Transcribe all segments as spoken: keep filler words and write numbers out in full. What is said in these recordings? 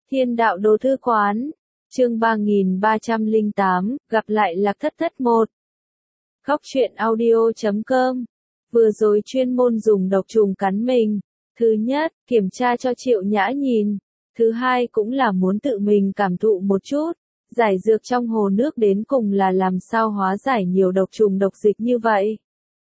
Thiên đạo đồ thư quán, chương ba nghìn ba trăm lẻ tám, gặp lại Lạc Thất Thất một. Góc truyện audio chấm com. Vừa rồi chuyên môn dùng độc trùng cắn mình. Thứ nhất, kiểm tra cho Triệu Nhã nhìn. Thứ hai cũng là muốn tự mình cảm thụ một chút. Giải dược trong hồ nước đến cùng là làm sao hóa giải nhiều độc trùng độc dịch như vậy.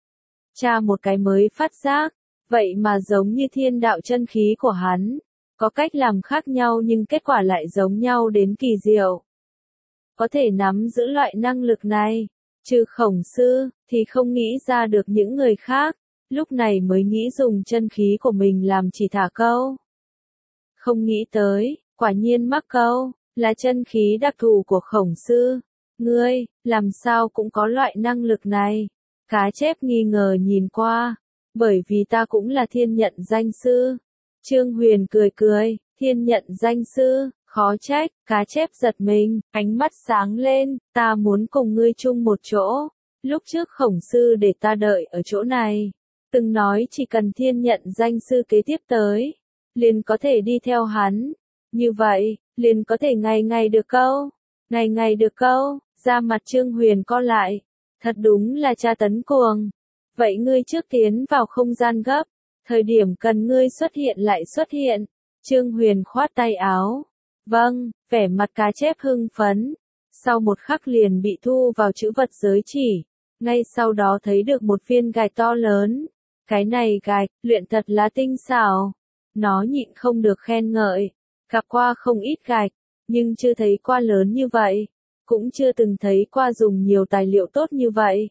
Tra một cái mới phát giác. Vậy mà giống như thiên đạo chân khí của hắn. Có cách làm khác nhau nhưng kết quả lại giống nhau đến kỳ diệu. Có thể nắm giữ loại năng lực này, trừ Khổng Sư, thì không nghĩ ra được những người khác, lúc này mới nghĩ dùng chân khí của mình làm chỉ thả câu. Không nghĩ tới, quả nhiên mắc câu, là chân khí đặc thù của Khổng Sư. Ngươi, làm sao cũng có loại năng lực này? Cá chép nghi ngờ nhìn qua, bởi vì ta cũng là thiên nhận danh sư. Trương Huyền cười cười, thiên nhận danh sư, khó trách, cá chép giật mình, ánh mắt sáng lên, ta muốn cùng ngươi chung một chỗ. Lúc trước Khổng Sư để ta đợi ở chỗ này, từng nói chỉ cần thiên nhận danh sư kế tiếp tới, liền có thể đi theo hắn. Như vậy, liền có thể ngày ngày được câu, ngày ngày được câu, da mặt Trương Huyền co lại, thật đúng là tra tấn cuồng. Vậy ngươi trước tiến vào không gian gấp. Thời điểm cần ngươi xuất hiện lại xuất hiện. Trương Huyền khoát tay áo. Vâng, vẻ mặt cá chép hưng phấn. Sau một khắc liền bị thu vào chữ vật giới chỉ. Ngay sau đó thấy được một viên gạch to lớn. Cái này gạch, luyện thật là tinh xảo. Nó nhịn không được khen ngợi. Gặp qua không ít gạch, nhưng chưa thấy qua lớn như vậy. Cũng chưa từng thấy qua dùng nhiều tài liệu tốt như vậy.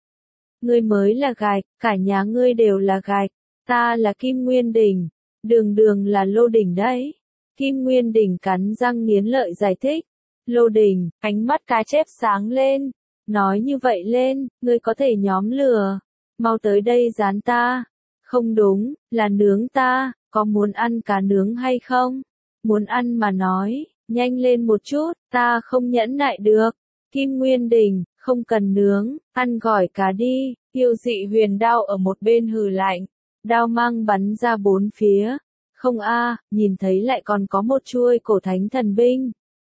Ngươi mới là gạch, cả nhà ngươi đều là gạch. Ta là Kim Nguyên Đỉnh, đường đường là Lô Đỉnh đấy. Kim Nguyên Đỉnh cắn răng nghiến lợi giải thích. Lô Đỉnh, ánh mắt cá chép sáng lên. Nói như vậy lên, ngươi có thể nhóm lửa. Mau tới đây dán ta. Không đúng, là nướng ta, có muốn ăn cá nướng hay không? Muốn ăn mà nói, nhanh lên một chút, ta không nhẫn nại được. Kim Nguyên Đỉnh, không cần nướng, ăn gỏi cá đi. Yêu Dị Huyền Đao ở một bên hừ lạnh. Đao mang bắn ra bốn phía. Không a, nhìn thấy lại còn có một chuôi cổ thánh thần binh.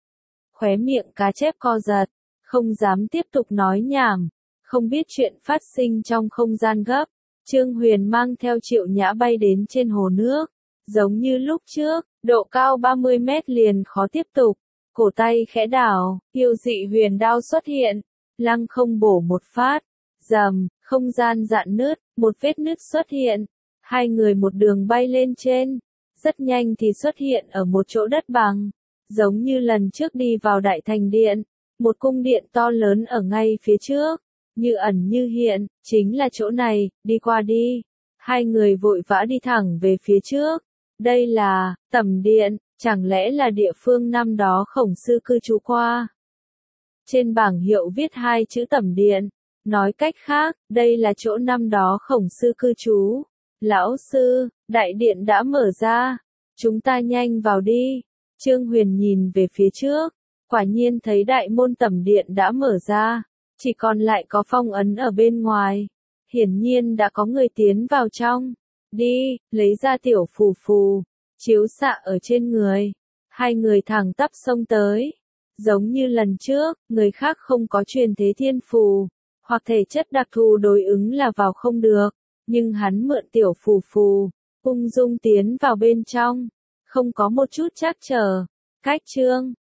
Khóe miệng cá chép co giật, không dám tiếp tục nói nhảm, không biết chuyện phát sinh trong không gian gấp. Trương Huyền mang theo Triệu Nhã bay đến trên hồ nước, giống như lúc trước, độ cao ba mươi mét liền khó tiếp tục. Cổ tay khẽ đảo, Yêu Dị Huyền Đao xuất hiện, lăng không bổ một phát, rầm, không gian dạn nứt, một vết nứt xuất hiện. Hai người một đường bay lên trên, rất nhanh thì xuất hiện ở một chỗ đất bằng, giống như lần trước đi vào Đại Thành Điện, một cung điện to lớn ở ngay phía trước, như ẩn như hiện, chính là chỗ này, đi qua đi. Hai người vội vã đi thẳng về phía trước, đây là, Tẩm Điện, chẳng lẽ là địa phương năm đó Khổng Sư cư trú qua. Trên bảng hiệu viết hai chữ Tẩm Điện, nói cách khác, đây là chỗ năm đó Khổng Sư cư trú. Lão sư, đại điện đã mở ra, chúng ta nhanh vào đi. Trương Huyền nhìn về phía trước, quả nhiên thấy đại môn Tẩm Điện đã mở ra, chỉ còn lại có phong ấn ở bên ngoài. Hiển nhiên đã có người tiến vào trong. Đi, lấy ra tiểu phù phù, chiếu xạ ở trên người. Hai người thẳng tắp xông tới. Giống như lần trước, người khác không có truyền thế thiên phù, hoặc thể chất đặc thù đối ứng là vào không được. Nhưng hắn mượn tiểu phù phù, ung dung tiến vào bên trong, không có một chút trắc trở. Cách chương,